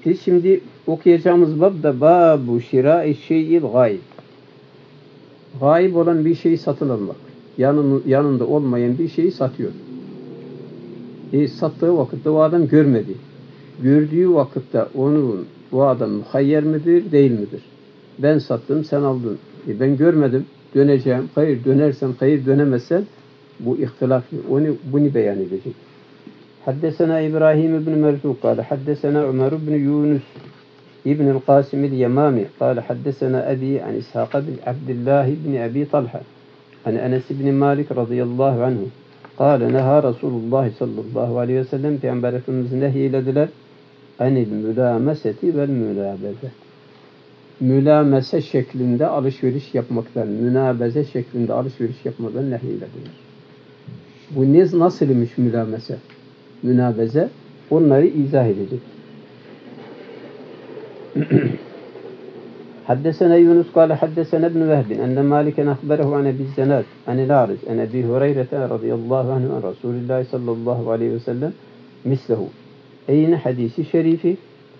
Şimdi okuyacağımız bab da Babu şirai şeyil gayb. Gayb olan bir şeyi satın almak. Yanında olmayan bir şeyi satıyor. Sattığı vakitte o adam görmedi. Gördüğü vakitte o adam muhayyer midir, değil midir? Ben sattım, sen aldın. Ben görmedim, döneceğim. Hayır dönersem, hayır dönemezsem bu ihtilaflı. Bunu beyan edecek. Haddesena İbrahim ibn Merzuk kâle haddesena Ömer ibn Yunus ibn el-Qasim el-Yemami kâle haddesena Ebi an İshaq bin Abdullah ibn Abi Talha an Enes ibn Malik radıyallahu anhu kâle neha Resulullah sallallahu aleyhi ve sellem Peygamber Efendimiz nehyilediler anil mülameseti vel mülabeze. Mülamese şeklinde alışveriş yapmaktan, münabeze şeklinde alışveriş yapmaktan nehyilediler. Bu nasıl imiş mülamese? Münabeze, onları izah edecek. Haddesena Yunus kâle haddesena ibn Vehbin enne Maliken akberehu an Ebi Zenad anil Ariz an Ebi Hureyre radıyallahu anhu an Resulullah sallallahu aleyhi ve sellem mislehu. Eyni hadisi şerifi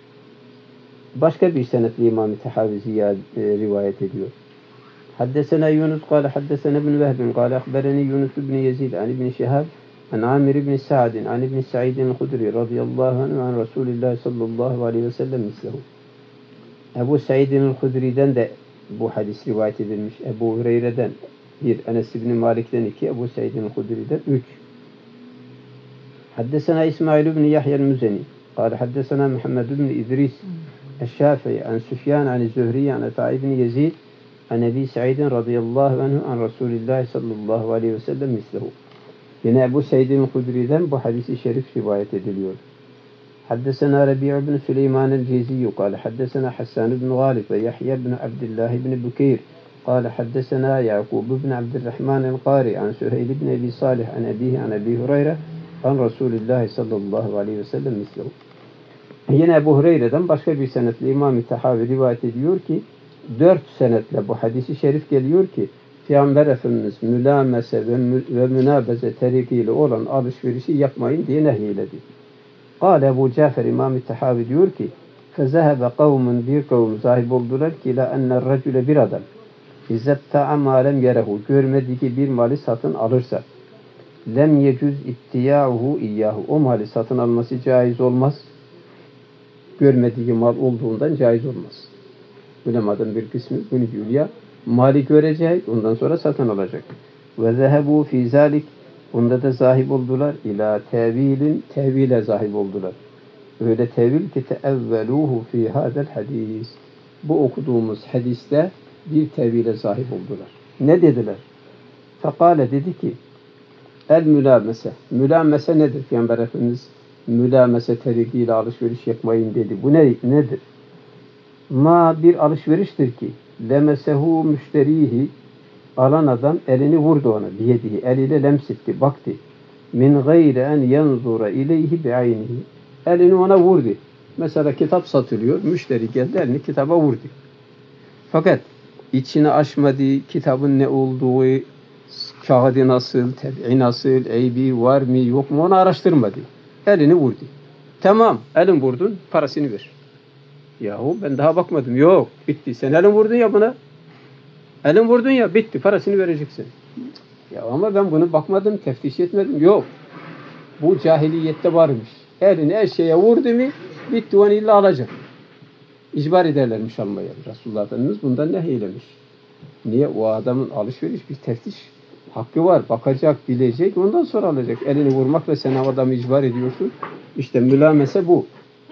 başka bir senetli İmam-ı Tehavizi rivayet ediyor. Haddesena Yunus kâle haddesena ibn Vehbin kâle akbereni Yunus ibn Yezid an ibn Şihab an Amir ibn Sa'd an ibn Sa'id el-Hudri radıyallahu anhu an Resulullah sallallahu aleyhi ve sellem mislehu. Ebu Sa'id el-Hudri'den de bu hadis rivayet edilmiş. Ebu Hureyre'den 1, Enes ibn Malik'ten 2, Ebu Sa'id el-Hudri'den 3. Haddesena İsmail ibn Yahya el-Müzeni قال حدثنا محمد بن إدريس الشافعي عن سفيان عن الزهري عن عطاء بن يزيد عن أبي سعيد رضي الله عنه عن رسول الله صلى الله عليه وسلم مثله. Yine Ebu Said'in Hudri'den bu hadisi şerif rivayet ediliyor. Haddesena Rabi' ibn Süleyman el-Ceziyyu قال حدثنا حسان بن غالب ويحيى بن عبد الله بن بكير قال حدثنا يعقوب بن عبد الرحمن القاري عن سهيل بن أبي صالح عن أبيه عن أبي هريرة عن رسول الله صلى الله عليه وسلم مثله. Yine Ebu Hureyre'den başka bir senetle İmam-ı Tehavi rivayet ediyor ki 4 senetle bu hadisi şerif geliyor ki Peygamber Efendimiz mülamese ve münabeze terikiyle olan alışverişi yapmayın diye nehyiledi. Kâle Ebu Cafer İmam-ı Tehavi diyor ki fezehebe kavmun bir kavm zahib oldular ki la ennel racüle bir adam İzzebta'a malem yerehu görmediği bir mali satın alırsa lem yecüz ittiyâuhu iyyahu o mali satın alması caiz olmaz. Görmediği mal olduğundan caiz olmaz. Ulemadan bir kısmı bunu diyor ya mali görecek ondan sonra satın alacak. Ve zehebu fî zâlik onda da zahib oldular ila tevile zahib oldular. Öyle tevil ki teevveluhu fî hâzel hadis. Bu okuduğumuz hadiste bir tevile zahib oldular. Ne dediler? Fekâle dedi ki el mülamese. Mülamese nedir? Peygamber Efendimiz mülamese terikiyle alışveriş yapmayın dedi. Bu nedir? Bir alışveriştir ki lemesehu müşterihi alan adam elini vurdu ona biyedihi. Eliyle lemsetti, baktı. Min gayri en yanzura ileyhi bi'aynihi. Elini ona vurdu. Mesela kitap satılıyor. Müşteri geldi elini kitaba vurdu. Fakat içini açmadı. Kitabın ne olduğu, kağıdı nasıl, tebi nasıl, eybi var mı yok mu onu araştırmadı. Elini vurdu. Tamam, elin vurdun, parasını ver. Yahu ben daha bakmadım. Yok, bitti. Sen elin vurdun ya buna. Elin vurdun ya, bitti. Parasını vereceksin. Ya ama ben bunu bakmadım, teftiş etmedim. Yok. Bu cahiliyette varmış. Elini her şeye vurdu mu, bitti. Onu illa alacak. İcbar ederlermiş almaya. Resulullah Efendimiz bundan nehyeylemiş. Niye? O adamın alışveriş bir teftiş hakkı var. Bakacak, bilecek, ondan sonra alacak. Elini vurmakla sen adamı icbar ediyorsun. İşte mülamese bu.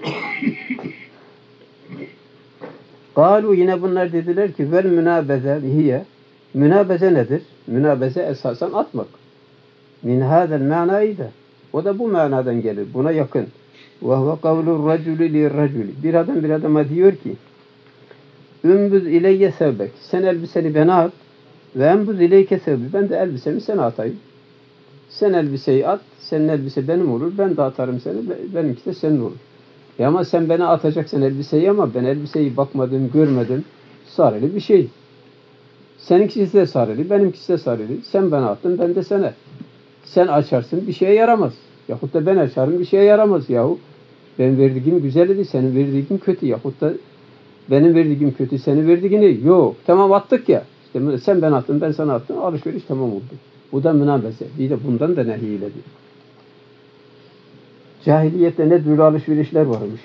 Galu yine bunlar dediler ki vel münabeze hiye. Münabeze nedir? Münabeze esasen atmak. Min hadel manayı da. O da bu manadan gelir. Buna yakın. Ve huve kavlur raculi li raculi. Bir adama diyor ki ümbüz ileyye sevbek. Sen elbiseni bana at. Ve embüz ileyke sevbi. Ben de elbisemi sana atayım. Sen elbiseyi at. Senin elbise benim olur. Ben de atarım seni. Benimki de senin olur. Ama sen bana atacaksın elbiseyi ama ben elbiseyi bakmadım, görmedim. Sarılı bir şey. Seninkisi de sarılı, benimkisi de sarılı. Sen bana attın, ben de sana. Sen açarsın, bir şeye yaramaz. Yahut da ben açarım, bir şeye yaramaz yahu. Ben verdiğim güzel idi, senin verdiğin kötü. Yahut da benim verdiğim kötü, senin verdiğin iyi. Yok. Tamam attık ya. İşte sen ben attın, ben sana attım. Alışveriş tamam oldu. Bu da münabeze. Bir de bundan da nehyeyledir. Cahiliyette ne türlü alışverişler varmış.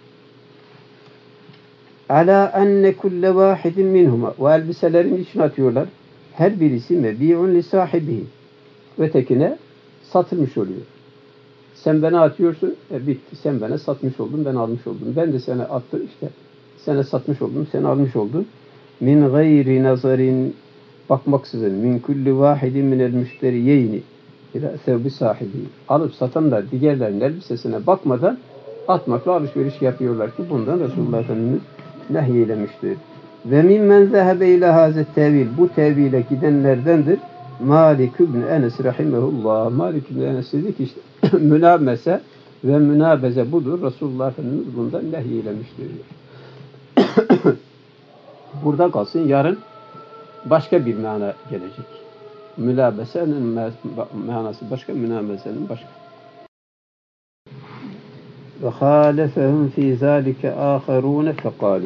Ala enne kulle vahidin minhuma. O elbiselerin içine atıyorlar. Her birisi mebi'un li sahibihi. Ötekine satılmış oluyor. Sen bana atıyorsun, bitti. Sen bana satmış oldun, ben almış oldum. Ben de sana attım, işte sana satmış oldum, sen almış oldun. Min gayri nazarin, bakmaksızın, min kulli vahidin minel müşteriyeyni ila sevbi sahibi. Alıp satanlar diğerlerinin elbisesine bakmadan atmakla alışveriş yapıyorlar ki bundan Resulullah Efendimiz nehyeylemiştir. Ve mimmen zehebe ile hazet tevil, bu tevile gidenlerdendir. Malik ibn Enes rahimehullah. Malik ibn Enes dedi ki işte münamese ve münabeze budur. Resulullah Efendimiz bundan nehyeylemiştir. Burada kalsın, yarın başka bir mana gelecek. Mülabesenin manası başka, münabezenin başka. Ve halefehum fi zalike aharun fekalu.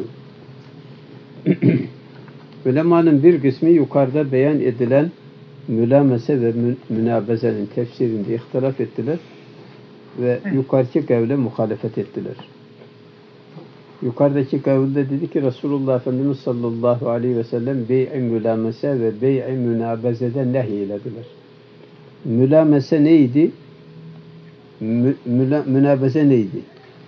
Ulemanın bir kısmı yukarıda beyan edilen mülamese ve münabezenin tefsirinde ihtilaf ettiler ve yukarıdaki kavle muhalefet ettiler. Yukarıdaki kavulde dedi ki Resulullah Efendimiz sallallahu aleyhi ve sellem bey'i mülamese ve bey'i münabezeden nehyilediler. Mülamese neydi? Münabeze neydi?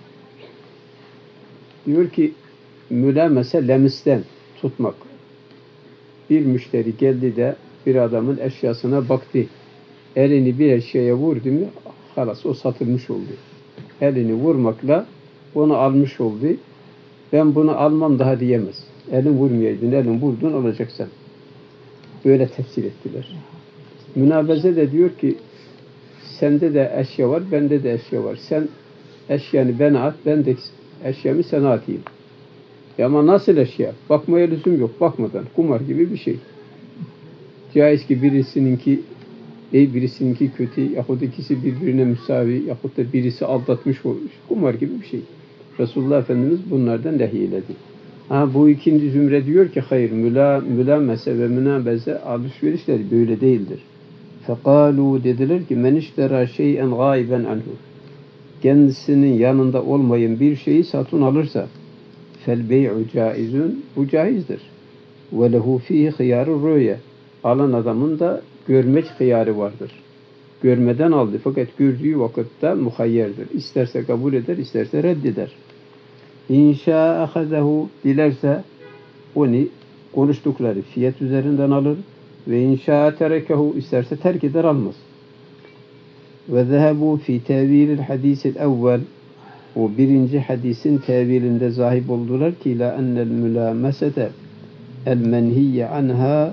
Diyor ki mülamese lemisten tutmak. Bir müşteri geldi de bir adamın eşyasına baktı. Elini bir eşyaya vurdu mu halas o satılmış oldu. Elini vurmakla onu almış oldu. Ben bunu almam daha diyemez. Elin vurmayaydın, elin vurdun alacaksın. Böyle tefsir ettiler. Münabeze de diyor ki sende de eşya var, bende de eşya var. Sen eşyanı bana at, ben de eşyamı sana atayım. Ama nasıl eşya? Bakmaya lüzum yok. Bakmadan. Kumar gibi bir şey. Caiz ki birisininki iyi, birisininki kötü, yahut ikisi birbirine müsavi, yahut da birisi aldatmış olmuş. Kumar gibi bir şey. Resulullah Efendimiz bunlardan nehyiledi. Bu ikinci zümre diyor ki hayır, mülamese ve münabeze alışverişler böyle değildir. Fekalu dediler ki men iştera şey'en gaiben anhu. Kendisinin yanında olmayan bir şeyi satın alırsa fel bey'u caizun, bu caizdir. Ve lehu fihi hıyarur rüye. Alan adamın da görmek hıyarı vardır. Görmeden aldı fakat gördüğü vakitte muhayyerdir. İsterse kabul eder, isterse reddeder. İnşa ahazehu, dilerse onu konuştukları fiyat üzerinden alır ve inşa terekehu, isterse terk eder, almaz. Ve zehebu fi tevilil hadisil evvel, o birinci hadisin tevilinde zahip oldular ki la ennel mülamesete el menhiyye anha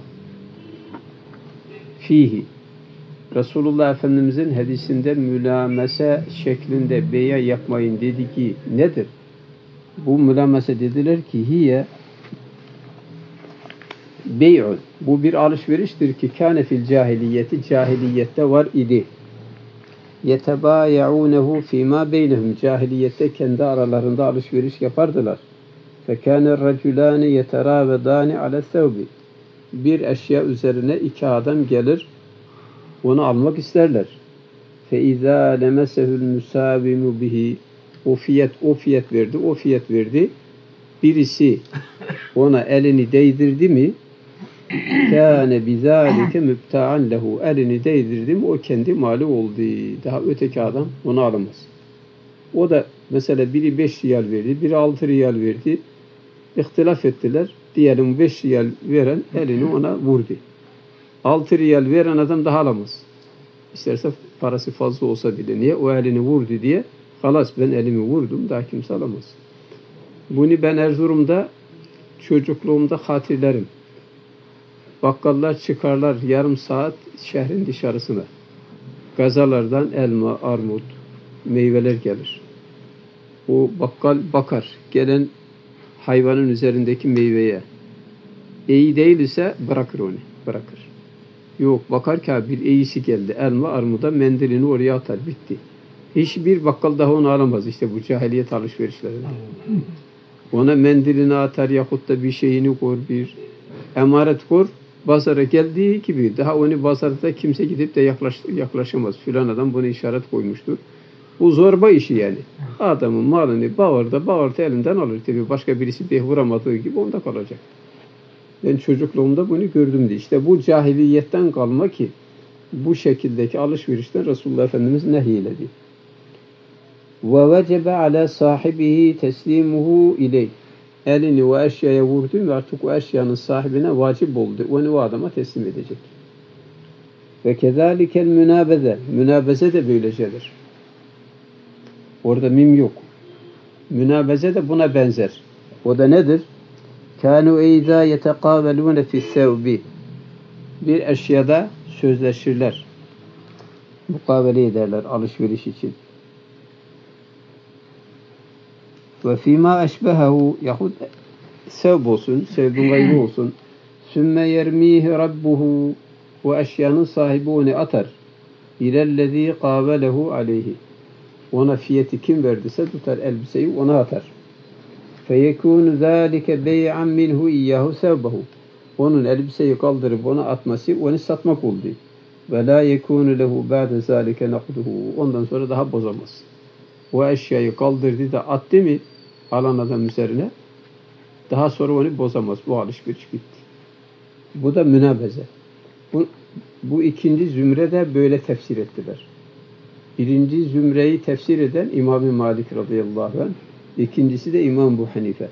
fihi. Resulullah Efendimizin hadisinde mülamese şeklinde beya yapmayın dedi ki nedir? Bu mülamese dediler ki hiye bey'un. Bu bir alışveriştir ki kâne fil cahiliyeti, cahiliyette var idi. Yetebâye'ûnehu fîmâ beynehum. Cahiliyette kendi aralarında alışveriş yapardılar. Fekâne racülâni yeterâvedâni ale sevbi. Bir eşya üzerine iki adam gelir, onu almak isterler. فَاِذَا لَمَسَهُ الْمُسَاوِمُ bihi. O fiyat verdi. Birisi ona elini değdirdi mi kâne bizâlike mübta'an lehu. Elini değdirdi mi o kendi mali oldu. Daha öteki adam onu alamaz. O da mesela biri 5 riyal verdi, biri 6 riyal verdi. İhtilaf ettiler. Diyelim 5 riyal veren elini ona vurdu. 6 riyal veren adam daha alamaz. İsterse parası fazla olsa bile. Niye? O elini vurdu diye. Halas ben elimi vurdum, daha kimse alamaz. Bunu ben Erzurum'da çocukluğumda hatırlarım. Bakkallar çıkarlar yarım saat şehrin dışarısına. Gazalardan elma, armut, meyveler gelir. O bakkal bakar. Gelen hayvanın üzerindeki meyveye. İyi değil ise bırakır onu. Bırakır. Yok bakar ki bir iyisi geldi. Elma, armuda mendilini oraya atar. Bitti. Hiçbir bakkal daha onu alamaz. İşte bu cahiliyet alışverişlerinde. Ona mendilini atar yahut da bir şeyini koy, bir emaret koy. Pazara geldiği gibi daha onu pazarda kimse gidip de yaklaşamaz. Filan adam bunu işaret koymuştur. Bu zorba işi yani. Adamın malını bağırda elinden alır. Tabii başka birisi de vuramadığı gibi onda kalacak. Ben çocukluğumda bunu gördüm diye. İşte bu cahiliyetten kalma ki bu şekildeki alışverişten Resulullah Efendimiz nehyiledi. وَوَجَبَ عَلَى صَاحِبِهِ تَسْلِيمُهُ اِلَيْهِ Elini o eşyaya vurdu ve artık o eşyanın sahibine vacip oldu. Onu o adama teslim edecek. Ve kezalikel münabeze. Münabeze de böylecedir. Orada mim yok. Münabeze de buna benzer. O da nedir? Kânû eydâ yetekâvelûne fissevbi. Bir eşyada sözleşirler. Mukavele ederler alışveriş için. Ve fîmâ eşbehehu yahut sevb olsun, sevbun gayrı olsun. Sümme yermîhi rabbuhu. O eşyanın sahibi onu atar. İlellezî kâvelehu aleyhi. Ona fiyeti kim verdiyse tutar elbiseyi ona atar. فَيَكُونُ ذَٰلِكَ بَيْعًا مِنْهُ اِيَّهُ سَوْبَهُ Onun elbiseyi kaldırıp ona atması onu satmak oldu. وَلَا يَكُونُ لَهُ بَعْدَ ذَٰلِكَ نَقْدُهُ Ondan sonra daha bozamaz. O eşyayı kaldırdı da attı mı alan adam üzerine daha sonra onu bozamaz. Bu alışveriş bitti. Bu da münabeze. Bu ikinci zümrede böyle tefsir ettiler. Birinci zümreyi tefsir eden İmam-ı Malik radıyallahu anh. İkincisi de İmam Ebu Hanife.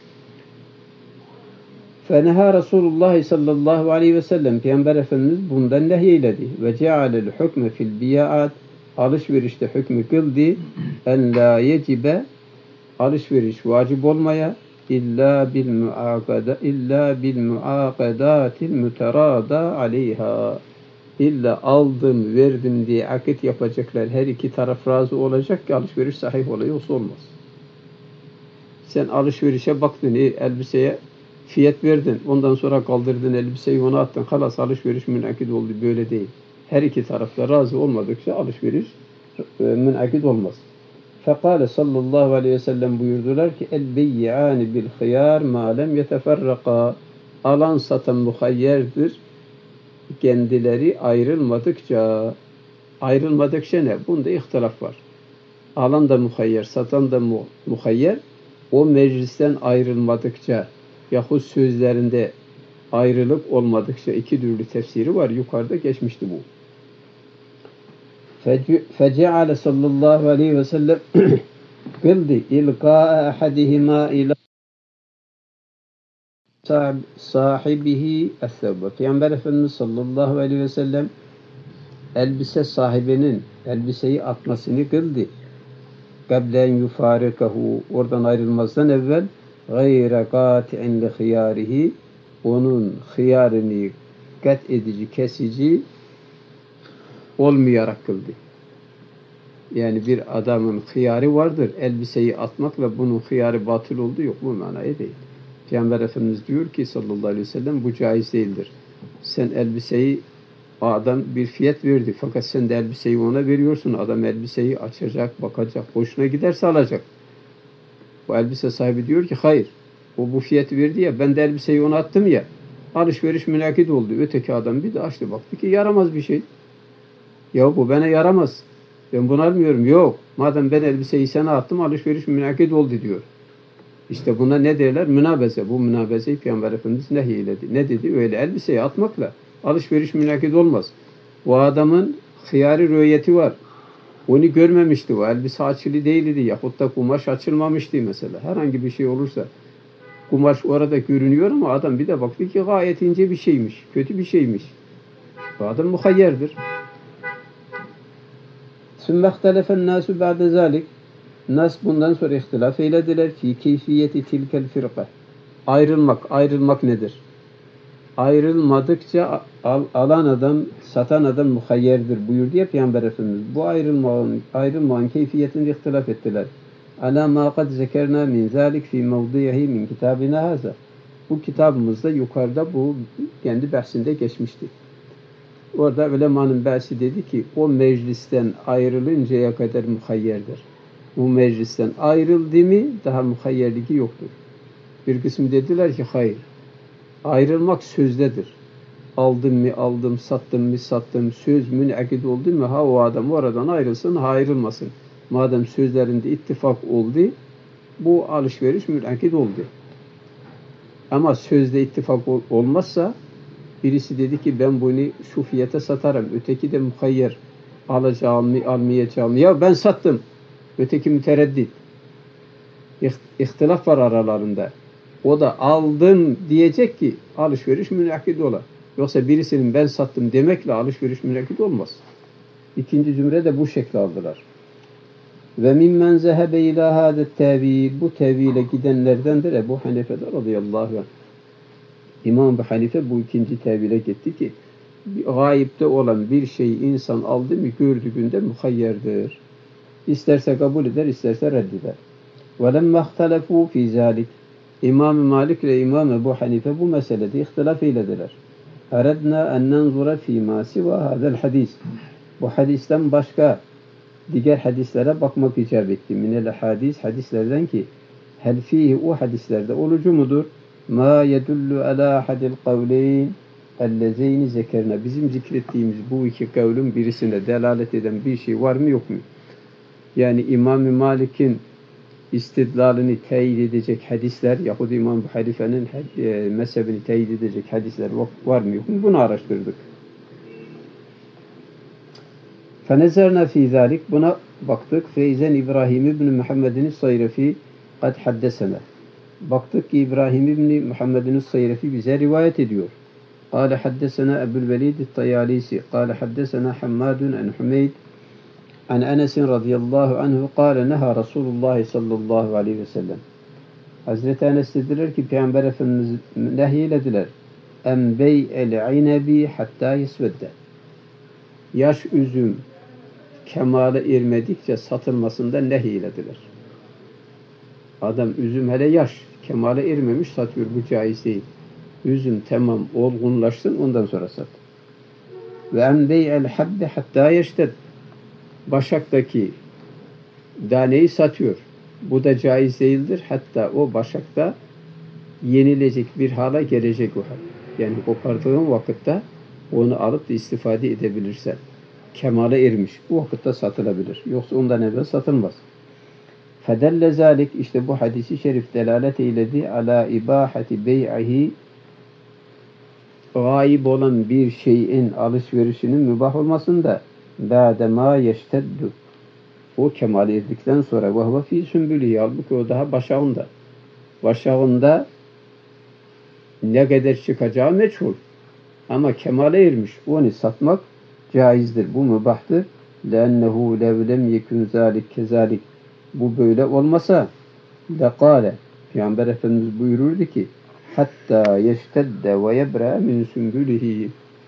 Feneha Resulullah sallallahu aleyhi ve sellem Peygamber Efendimiz bundan nehyeledi. Ve cealel hükme fil biyaat alışverişte hükmü kıldı. En la yecibe alışveriş vacip olmaya illa bil muakadatil muterada aleyha. İlla aldım verdim diye akit yapacaklar. Her iki taraf razı olacak ki alışveriş sahih olayı olmaz. Sen alışverişe baktın, elbiseye fiyat verdin, ondan sonra kaldırdın elbiseyi ona attın, halas alışveriş münakid oldu. Böyle değil. Her iki tarafta razı olmadıkça alışveriş münakid olmaz. Fekale sallallahu aleyhi ve sellem buyurdular ki el-beyyani bil khiyar ma lem yeteferraka alan satan muhayyerdir kendileri ayrılmadıkça ne? Bunda ihtilaf var. Alan da muhayyer, satan da muhayyer. O meclisten ayrılmadıkça yahut sözlerinde ayrılık olmadıkça iki türlü tefsiri var. Yukarıda geçmişti bu. Feceale sallallahu aleyhi ve sellem kıldı ilqa'a ahadihima ila sahibihi es-sevbe. Peygamber Efendimiz sallallahu aleyhi ve sellem elbise sahibinin elbiseyi atmasını kıldı. Kablen yufarikahu oradan ayrılmazdan evvel gayre kati'in li hıyarihi onun hıyarını kat edici, kesici olmayarak kıldı. Yani bir adamın hıyarı vardır. Elbiseyi atmakla bunun hıyarı batıl oldu yok. Bu manaya değil. Peygamber Efendimiz diyor ki sallallahu aleyhi ve sellem bu caiz değildir. Sen elbiseyi adam bir fiyat verdi. Fakat sen de elbiseyi ona veriyorsun. Adam elbiseyi açacak, bakacak. Hoşuna giderse alacak. Bu elbise sahibi diyor ki hayır. O bu fiyatı verdi ya ben de elbiseyi ona attım ya. Alışveriş münakit oldu. Öteki adam bir de açtı baktı ki yaramaz bir şey. Ya bu bana yaramaz. Ben bunu almıyorum. Yok. Madem ben elbiseyi sana attım alışveriş münakit oldu diyor. İşte buna ne derler? Münabeze. Bu münabezeyi Peygamber Efendimiz nehyeledi. Ne dedi? Öyle elbiseyi atmakla alışveriş münakit olmaz. Bu adamın hıyari rüyeti var. Onu görmemişti. O elbise açılı değildi. Yahut da kumaş açılmamıştı mesela. Herhangi bir şey olursa. Kumaş orada görünüyor ama adam bir de baktı ki gayet ince bir şeymiş. Kötü bir şeymiş. Bu adam muhayyerdir. ثُمَّ اخْتَلَفَ النَّاسُ بَعْدَ ذَٰلِكَ Nas bundan sonra ihtilaf eylediler ki keyfiyeti tilkel firqa. Ayrılmak nedir? Ayrılmadıkça alan adam, satan adam muhayyerdir buyurdu ya Peygamber Efendimiz. Bu ayrılmanın keyfiyetinde ihtilaf ettiler. Ala ma kad zekerna min zalik fi mevdihi min kitabina haza. Bu kitabımızda yukarıda bu kendi bahsinde geçmişti. Orada ulemanın birisi dedi ki o meclisten ayrılıncaya kadar muhayyerdir. Bu meclisten ayrıldı mı daha muhayyerliği yoktur. Bir kısmı dediler ki hayır. Ayrılmak sözdedir. Aldım mı aldım, sattım mı sattım, söz münakid oldu mu ha o adam oradan ayrılsın ha ayrılmasın. Madem sözlerinde ittifak oldu bu alışveriş münakid oldu. Ama sözde ittifak olmazsa birisi dedi ki ben bunu şu fiyata satarım. Öteki de muhayyer. Alacağım mı almayacağım mı? Ya ben sattım. Öteki mütereddit. İhtilaf var aralarında. O da aldım diyecek ki alışveriş münakid ola. Yoksa birisinin ben sattım demekle alışveriş münakid olmaz. İkinci zümre de bu şekli aldılar. Ve mimmen zehebe ila hâdet tevil. Bu tevile gidenlerdendir Ebu Hanife'de radıyallahu anh. İmam Ebu Hanife bu ikinci tevile gitti ki gayipte olan bir şeyi insan aldı mı gördüğünde muhayyerdir. İsterse kabul eder, isterse reddeder. وَلَمَّا اخْتَلَفُوا فِي ذَٰلِكِ İmam-ı Malik ile İmam Ebu Hanife bu meselede ihtilaf eylediler. اَرَدْنَا اَنْ نَنْظُرَ فِي مَا سِوَى هَذَا الْحَدِيثِ Bu hadisten başka diğer hadislere bakmak icap etti. Minel hadislerden ki hel fihi o hadislerde olucu mudur? Ma yedullu ala ahadil kavleyn ellezeyni zekerna. Bizim zikrettiğimiz bu iki kavlin birisine delalet eden bir şey var mı yok mu? Yani İmam-ı Malik'in istidlalini teyit edecek hadisler yahut İmam Hanife'nin mezhebini teyit edecek hadisler var mı yok mu? Bunu araştırdık. فَنَزَرْنَا فِي ذَٰلِكِ Buna baktık. فَاِذَنْ İbrahim ibn Muhammed'in Sayrefi قَدْ حَدَّسَنَا Baktık ki İbrahim ibn Muhammed'in Sayrefi bize rivayet ediyor. قال حدثنا أبو الوليد الطيالسي قال حدثنا حماد عن حميد عن أنس رضي الله عنه قال نهى رسول الله صلى الله عليه وسلم Hazreti Enes dediler ki Peygamber Efendimiz nehyelediler. En bey'el inebi hatta yesvedde. Yaş üzüm kemale ermedikçe satılmasında nehyelediler. Adam üzüm hele yaş kemale ermemiş satıyor, bu caiz değil. Üzüm tamam olgunlaşsın ondan sonra sat. Ve en bey'el habbe hatta yeşted. Başaktaki daneyi satıyor. Bu da caiz değildir. Hatta o başakta yenilecek bir hala gelecek o hal. Yani kopardığın vakitte onu alıp da istifade edebilirsen. Kemale ermiş. Bu vakitte satılabilir. Yoksa ondan evvel satılmaz. Fedelle zalik işte bu hadisi şerif delalet eyledi ala ibahati bey'ihi gayib olan bir şeyin alışverişinin mübah olmasında ba'dema yeşteddu o kemale erdikten sonra ve huve fî sümbülî halbuki o daha başağında. Başağında ne kadar çıkacağı meçhul. Ama kemale ermiş. Onu satmak caizdir. Bu mübahtır. لَاَنَّهُ لَوْ لَمْ يَكُنْ ذَٰلِكْ كَذَٰلِكْ Bu böyle olmasa لَقَالَ Peygamber Efendimiz buyururdu ki hatta yeştedde ve yebra min sümbülihi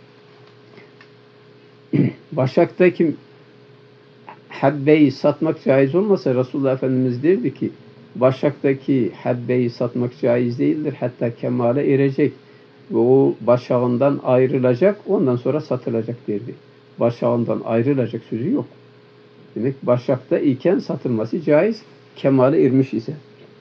başaktaki habbeyi satmak caiz olmasa Resulullah Efendimiz derdi ki başaktaki habbeyi satmak caiz değildir. Hatta kemale erecek ve o başağından ayrılacak ondan sonra satılacak derdi. Başağından ayrılacak sözü yok. Demek başakta iken satılması caiz, kemale ermiş ise.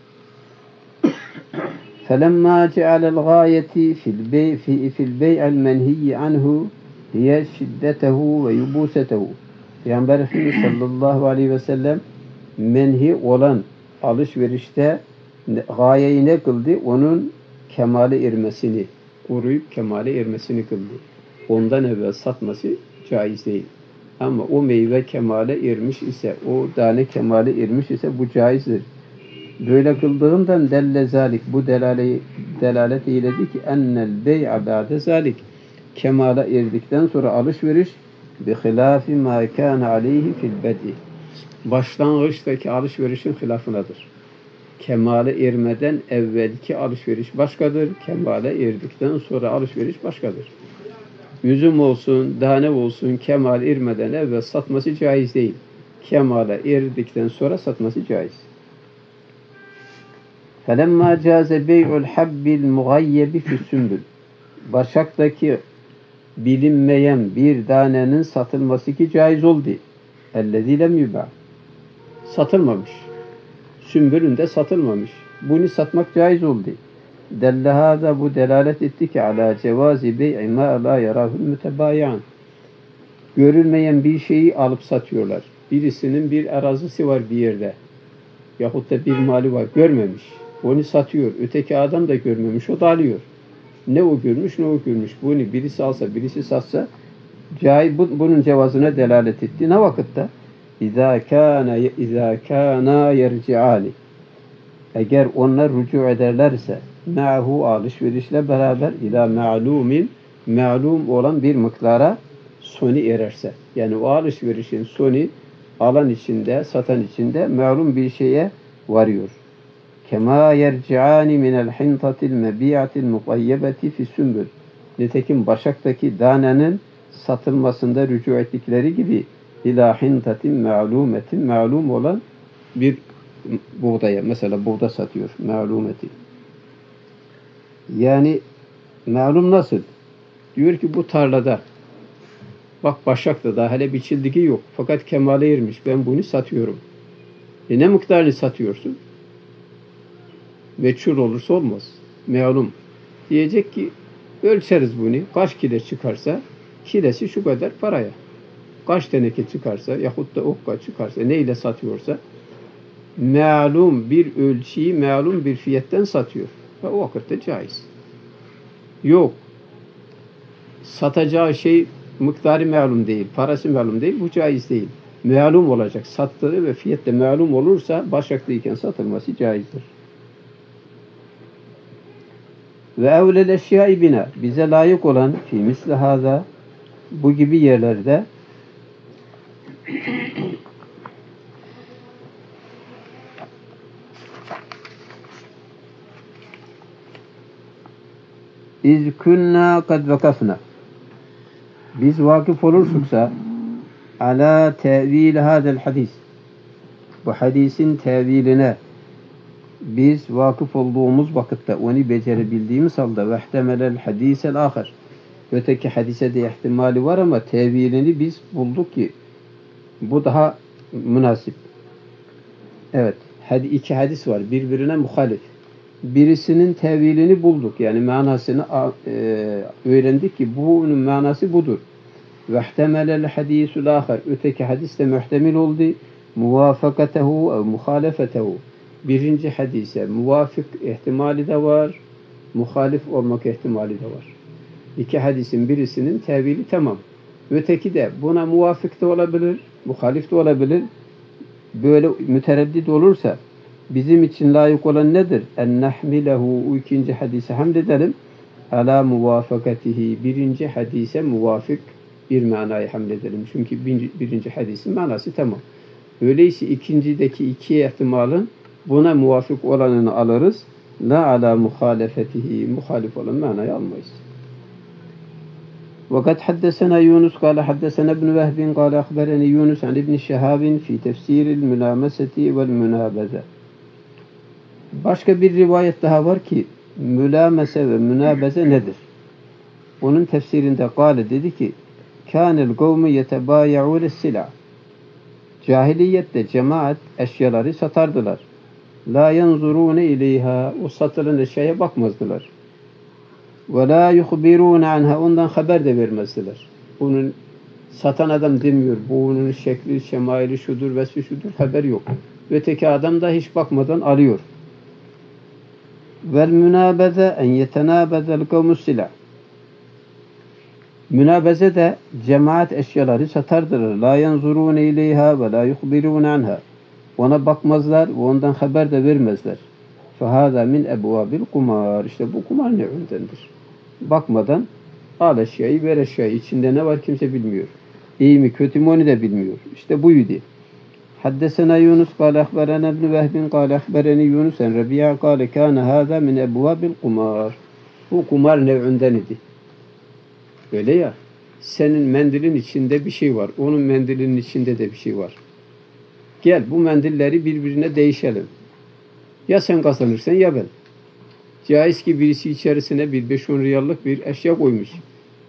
فَلَمَّا جَعَلَ الْغَايَةِ فِي الْبَيْعِ الْمَنْهِيِّ عَنْهُ هِيَ شِدَّتَهُ وَيُبُوسَتَهُ Peygamber Efendimiz sallallahu aleyhi ve sellem menhi olan alışverişte gayeyi ne kıldı? Onun kemale ermesini, koruyup kemale ermesini kıldı. Ondan evvel satması caiz değil. Ama o meyve kemale ermiş ise, o tane kemale ermiş ise bu caizdir. Böyle kıldığından delle zalik, bu delalet eyledi ki ennel bey'a ba'de zalik, kemale erdikten sonra alışveriş bihilafi ma kana aleyhi fil bed'i. Başlangıçtaki alışverişin hilafınadır. Kemale ermeden evvelki alışveriş başkadır. Kemale erdikten sonra alışveriş başkadır. Üzüm olsun, tane olsun, kemale ermeden evvel satması caiz değil. Kemale erdikten sonra satması caiz. فَلَمَّا جَازَ بَيْعُ الْحَبِّ الْمُغَيَّبِ فِي السُّنْبُلِ Başaktaki bilinmeyen bir danenin satılması ki caiz oldu. اَلَّذ۪ي لَمْ يُبَعْ Satılmamış. Sümbülünde satılmamış. Bunu satmak caiz oldu. Dellehâza bu delalet etti ki alâ cevâzi bey'i mâ lâ yarâhul mütebâyan. Görülmeyen bir şeyi alıp satıyorlar. Birisinin bir arazisi var bir yerde. Yahut da bir mali var. Görmemiş. Onu satıyor. Öteki adam da görmemiş. O da alıyor. Ne o görmüş ne o görmüş. Bunu birisi alsa birisi satsa bunun cevazına delalet etti. Ne vakitte? İzâ kâna yerci'âni Eğer onlar rücu ederlerse ma'hu alışverişle beraber ila ma'lum olan bir miktara sonu ererse. Yani o alışverişin sonu alan içinde, satan içinde ma'lum bir şeye varıyor. Kema yerci'ani minel hintatil mebi'atil muqayyebeti fi sümbül. Nitekim başaktaki danenin satılmasında rücu ettikleri gibi ila hintatin ma'lumetin ma'lum olan bir buğdaya. Mesela buğda satıyor. Ma'lumeti. Yani ma'lum nasıl? Diyor ki bu tarlada bak başakta daha hele biçildiği yok. Fakat kemale ermiş. Ben bunu satıyorum. Ne miktarını satıyorsun? Meçhul olursa olmaz. Ma'lum. Diyecek ki ölçeriz bunu. Kaç kilo çıkarsa kilesi şu kadar paraya. Kaç teneke çıkarsa yahut da okka çıkarsa neyle satıyorsa ma'lum bir ölçüyü ma'lum bir fiyetten satıyor. Ve o vakitte caiz. Yok. Satacağı şey miktarı ma'lum değil, parası ma'lum değil, bu caiz değil. Ma'lum olacak. Sattığı ve fiyette ma'lum olursa başaklıyken satılması caizdir. Ve evlel eşyai bina bize layık olan fi misli hâzâ bu gibi yerlerde İz kunna kad vakafna biz vakıf olursak ala tevil hadel hadis bu hadisin teviline biz vakıf olduğumuz vakitte onu becerebildiğimiz halde ve ihtemelel hadisel ahir öteki hadise de ihtimali var ama tevilini biz bulduk ki bu daha münasip. Evet. İki hadis var. Birbirine muhalif. Birisinin tevilini bulduk. Yani manasını öğrendik ki bunun manası budur. Ve ihtemelel hadisul ahir. Öteki hadis de muhtemel oldu. Muvafakatehu ev muhalefetehu. Birinci hadise muvafık ihtimali de var. Muhalif olmak ihtimali de var. İki hadisin birisinin tevili tamam. Öteki de buna muvafık da olabilir, muhalif de olabilir. Böyle mütereddit olursa bizim için layık olan nedir? En nahmilehu o ikinci hadise hamledelim. Ala muvafakatihi birinci hadise muvafık bir manayı hamledelim. Çünkü birinci hadisin manası tamam. Öyleyse ikincideki iki ihtimalın buna muvafık olanını alırız. La ala muhalefetihi muhalif olan manayı almayız. وقد حدثنا يونس قال حدثنا ابن وهب قال أخبرني يونس عن ابن شهاب في تفسير الملامسة والمنابذة. Başka bir rivayet daha var ki mülamese ve münabeze nedir? Onun tefsirinde kâle dedi ki kânel kavmu yetebâya'ûne silâ. Cahiliyette cemaat eşyaları satardılar. La yanzurûne ileyha. O satılan eşyaya bakmazdılar. Ve la yuhbirûne anha. Ondan haber de vermezdiler. Bunun satan adam demiyor. Bunun şekli, şemaili şudur, vesfi şudur. Haber yok. Öteki adam da hiç bakmadan alıyor. Vel münabeze en yetenâbezel kavmus silah. Münabeze de cemaat eşyaları satardılar. La yanzurûne ileyha ve la yuhbirûne anha. Ona bakmazlar ve ondan haber de vermezler. Fehâzâ min ebvâbil kumâr. İşte bu kumar nevindendir. Bakmadan al eşyayı, ver eşyayı. İçinde ne var kimse bilmiyor. İyi mi kötü mü onu da bilmiyor. İşte buydu. Haddesena Yunus kâle ahberena ibn Vehbin kâle ahbereni Yunus en Rabi'a kâle kâne hâzâ min ebvâbil kumâr. Bu kumar nevinden idi. Öyle ya. Senin mendilin içinde bir şey var. Onun mendilinin içinde de bir şey var. Gel bu mendilleri birbirine değişelim. Ya sen kazanırsan ya ben. Caiz ki birisi içerisine bir 5-10 riyallık bir eşya koymuş.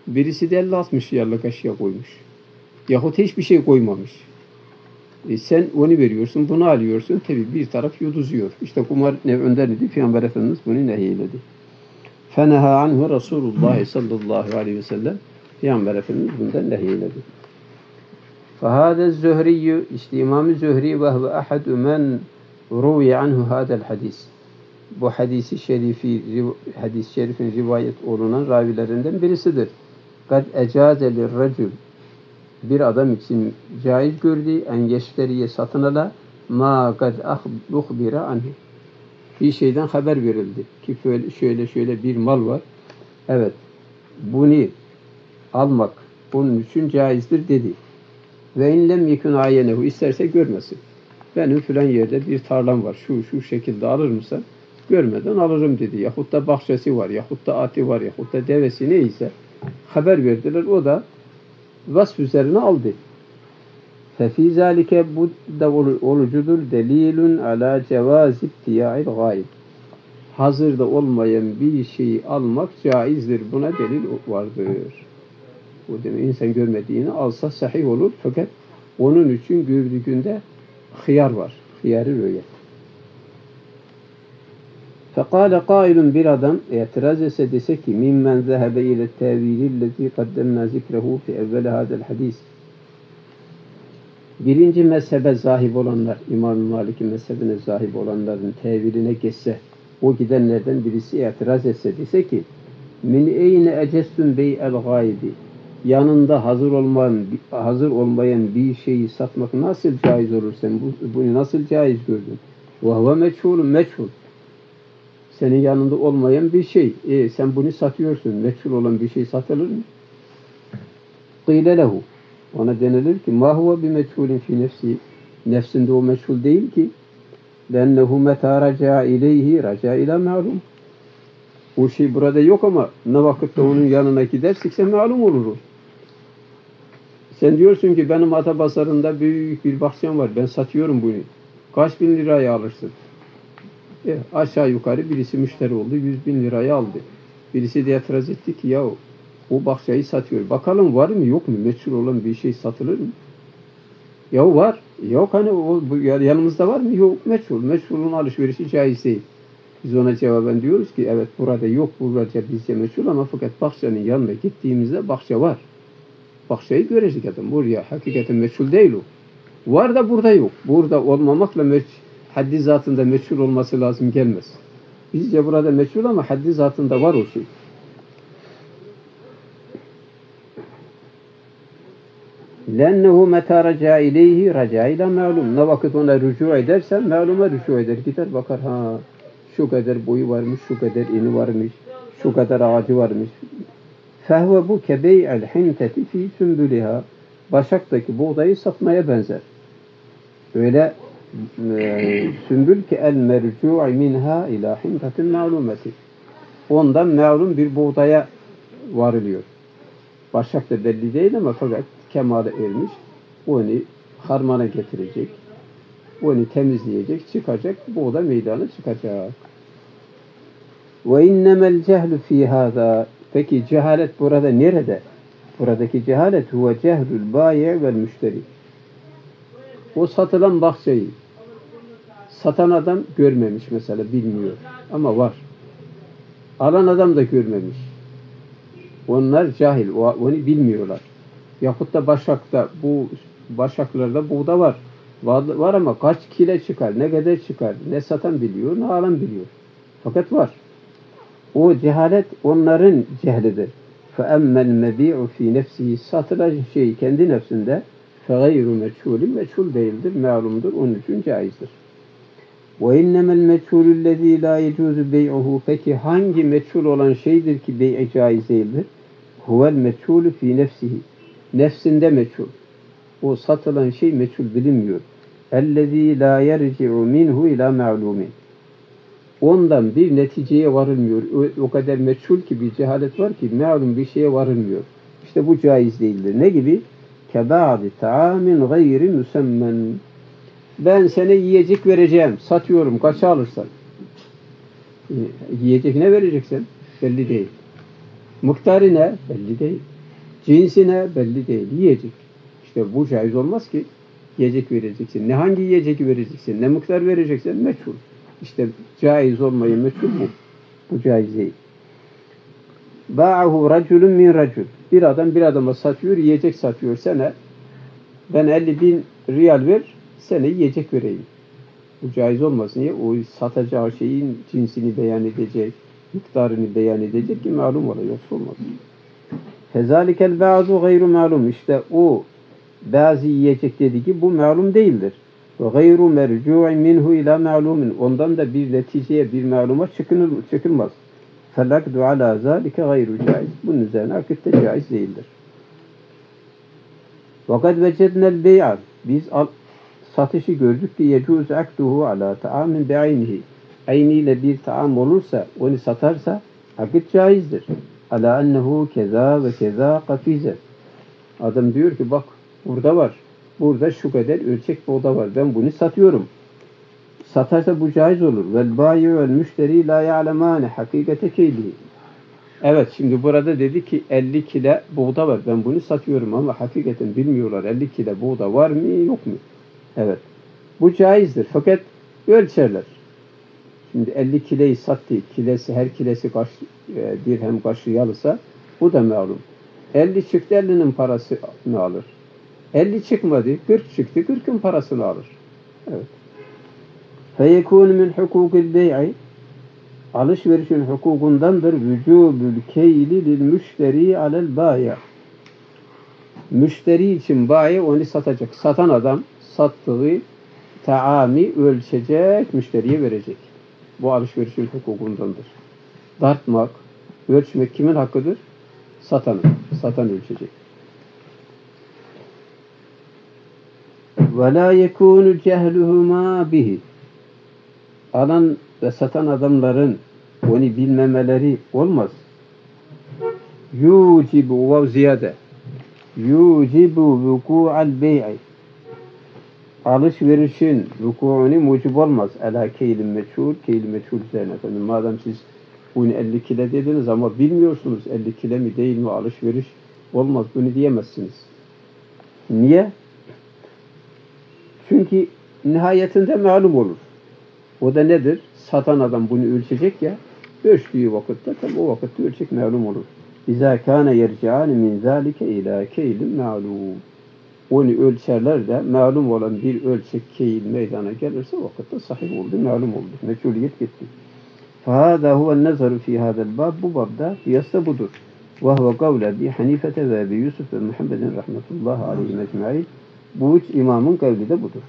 Birisi de 50-60 yarlık eşya koymuş. Yahut hiçbir şey koymamış. Sen onu veriyorsun, bunu alıyorsun. Tabi bir taraf yuduzuyor. İşte kumar ne önder idi? Peygamber Efendimiz bunu nehyeledi. Feneha anhu Resulullah sallallahu aleyhi ve sellem. Peygamber Efendimiz bundan nehyeledi. Fehâde Zühriyyü, işte İmam-ı Zühri ve huve ahadu men ruvi anhu hâdel hadis. Bu hadis-i şerifin rivayet olunan ravilerinden birisidir. Kad ecâze lirrecül, bir adam için caiz gördü en yeşteriye satın ala ma kad uhbira anhu. Bir şeyden haber verildi ki şöyle bir mal var. Evet, bunu almak onun için caizdir dedi. Ve inlem yekun ayenehu, isterse görmesin. Benim filan yerde bir tarlam var. Şu şekilde alır mısın? Görmeden alırım dedi. Yahut da bahçesi var, yahut da atı var, yahut da devesi neyse haber verdiler. O da vasf üzerine aldı. Fefî zâlike, bu da olucudur. Delilun alâ cevâz ittiyâ'il gâib. Hazırda olmayan bir şeyi almak caizdir. Buna delil vardır. O demek insan görmediğini alsa sahih olur. Fakat onun için gördüğünde hıyar var. Hıyarı öyle. Fekâle kâilun, bir adam itiraz etse dese ki mimmen zehebe ile tevîlillezî kaddemnâ zikrehu fi evveli hâzel hadis. Birinci mezhebe zahib olanlar, İmam-ı Malik'in mezhebine zahib olanların teviline geçse, o gidenlerden birisi itiraz etse dese ki min eyne ecestun bey'el gâibi, yanında hazır olmayan bir şeyi satmak nasıl caiz olur, sen bunu nasıl caiz gördün? Ve huve meçhulun, meçhul. Senin yanında olmayan bir şey. Sen bunu satıyorsun. Meçhul olan bir şey satılır mı? Qîle lehu, ona denilir ki ma huve bi meçhulin fi nefsi, nefsinde o meçhul değil ki. Lennehu metâ raca ileyhi raca ila ma'lum. O şey burada yok ama ne vakitte onun yanına gidersikse malum olur o. Sen diyorsun ki benim Atapazarı'nda büyük bir bahçem var. Ben satıyorum bunu. Kaç bin liraya alırsın? Aşağı yukarı birisi müşteri oldu. 100.000 liraya aldı. Birisi de itiraz etti ki ya o bahçeyi satıyor. Bakalım var mı yok mu? Meçhul olan bir şey satılır mı? Ya var. Yok hani yanımızda var mı? Yok, meçhul. Meçhulun alışverişi caiz değil. Biz ona cevaben diyoruz ki evet burada yok, burada bizce meçhul ama fakat bahçenin yanına gittiğimizde bahçe var. Bahçeyi görecek adam. Buraya hakikaten meçhul değil o. Var da burada yok. Burada olmamakla haddi zatında meçhul olması lazım gelmez. Bizce burada meçhul ama haddi zatında var o şey. Lennehu meta raca ileyhi raca ila ma'lum. Ne vakit ona rücu edersen ma'luma rücu eder. Gider bakar şu kadar boyu varmış, şu kadar eni varmış, şu kadar ağacı varmış. Fehve bu kebey'el hinteti fi sümbüliha. Başaktaki buğdayı satmaya benzer. Öyle sümbül ki el mercu'i minha ila hintetin ma'lumeti. Ondan ma'lum bir buğdaya varılıyor. Başak da belli değil ama fakat kemale ermiş. Onu harmana getirecek. Onu temizleyecek, çıkacak. Buğda meydana çıkacak. Ve innemel cehlu fi hâzâ. Peki cehalet burada nerede? Buradaki cehalet huve cehlül bâye vel müşteri. O satılan bahçeyi satan adam görmemiş mesela, bilmiyor. Ama var. Alan adam da görmemiş. Onlar cahil, onu bilmiyorlar. Yahut da başakta, bu başaklarda buğda var. Var ama kaç kilo çıkar, ne kadar çıkar, ne satan biliyor, ne alan biliyor. Fakat var. O cehalet onların cehlidir. فَاَمَّا الْمَبِيعُ ف۪ي نَفْسِهِ, satılan şey kendi nefsinde فَغَيْرُ مَçْهُولٍ, meçhul değildir, ma'lumdur, onun için caizdir. وَاِنَّمَا الْمَçْهُولُ الَّذ۪ي لَا يَجُوزُ بَيْعُهُ, peki hangi meçhul olan şeydir ki bey'i caiz değildir? هُوَ الْمَçْهُولُ ف۪ي نَفْسِهِ, nefsinde meçhul. O satılan şey meçhul bilinmiyor. اَلَّذ۪ي لَا يَرْجِعُ مِنْهُ اِلَى مَعْلُومٍ, ondan bir neticeye varılmıyor. O kadar meçhul ki, bir cehalet var ki malum bir şeye varılmıyor. İşte bu caiz değildir. Ne gibi? Keba'di ta'amin gayri müsemmen. Ben sana yiyecek vereceğim. Satıyorum. Kaça alırsan? Yiyecek ne vereceksin? Belli değil. Miktarı ne? Belli değil. Cinsine belli değil. Yiyecek. İşte bu caiz olmaz ki. Yiyecek vereceksin. Ne hangi yiyecek vereceksin? Ne miktar vereceksin? Meçhul. İşte caiz olmayı meçhul bu. Bu caiz değil. Ba'ahu raculun min racul. Bir adam bir adama satıyor, yiyecek satıyor sana. Ben 50.000 riyal ver, sana yiyecek vereyim. Bu caiz olmaz. Niye? O satacağı şeyin cinsini beyan edecek, miktarını beyan edecek ki malum olur. Yoksa olmaz. Fezalikel ba'du gayru malum. İşte o bazı yiyecek dedi ki bu malum değildir. Ve gayru mercu'in minhu ila malumin. Ondan da bir neticeye, bir maluma çıkılmaz. Felakdu ala zalike gayru caiz. Bunun üzerine akitte caiz değildir. Fakat vecednel bey'a. Biz satışı gördük ki yecuz akduhu ala ta'amin bi'aynihi. Ayniyle bir taam olursa, onu satarsa akit caizdir. Ala ennehu keza ve keza kafize. Adam diyor ki bak burada var. Burada şu kadar ölçek buğda var. Ben bunu satıyorum. Satarsa bu caiz olur. Vel bayi vel müşteri la ya'lemane hakikate keylihi. Evet şimdi burada dedi ki 50 kilo buğda var. Ben bunu satıyorum ama hakikaten bilmiyorlar 50 kilo buğda var mı yok mu? Evet. Bu caizdir. Fakat ölçerler. Şimdi 50 kiloyu sattı. Kilesi, her kilesi kaç dirhem kaç riyalsa bu da malum. 50 çıktı 50'nin parasını alır. 50 çıkmadı 40 çıktı 40'ın parasını alır. Evet. Feyekûn min hukûkil bey'i. Alışverişin hukukundandır vücubül keyli lil müşteri alel bâya. Müşteri için bayi onu satacak. Satan adam sattığı taami ölçecek, müşteriye verecek. Bu alışverişin hukukundandır. Dartmak, ölçmek kimin hakkıdır? Satanın. Satan ölçecek. Ve la yekûnu cehluhuma bihi. Alan ve satan adamların onu bilmemeleri olmaz. Yucibu ve ziyade. Yucibu vuku'al bey'i. Alışverişin vuku'unu mucib olmaz. Ala keylin meçhul, keylin meçhul üzerine. Efendim, madem siz bunu 50 kilo dediniz ama bilmiyorsunuz 50 kilo mi değil mi alışveriş olmaz. Bunu diyemezsiniz. Niye? Çünkü nihayetinde malum olur. O da nedir? Satan adam bunu ölçecek ya, ölçtüğü vakitte tam o vakitte ölçek malum olur. İzâ kâne yerci'âni min zâlike ilâ keylin ma'lûm. Onu ölçerler de malum olan bir ölçek keyil meydana gelirse o vakitte sahih oldu, malum oldu. Meçhuliyet gitti. فَهَذَا هُوَ النَّظَرُ فِي هَذَا الْبَابِ. Bu babda kıyas da budur. وَهُوَ قَوْلَ بِي حَنِيفَةَ وَاَبِي يُوسُفَ وَمُحَمَّدٍ rahmetullahi aleyhi mecmu'in. Bu üç imamın kavli de budur.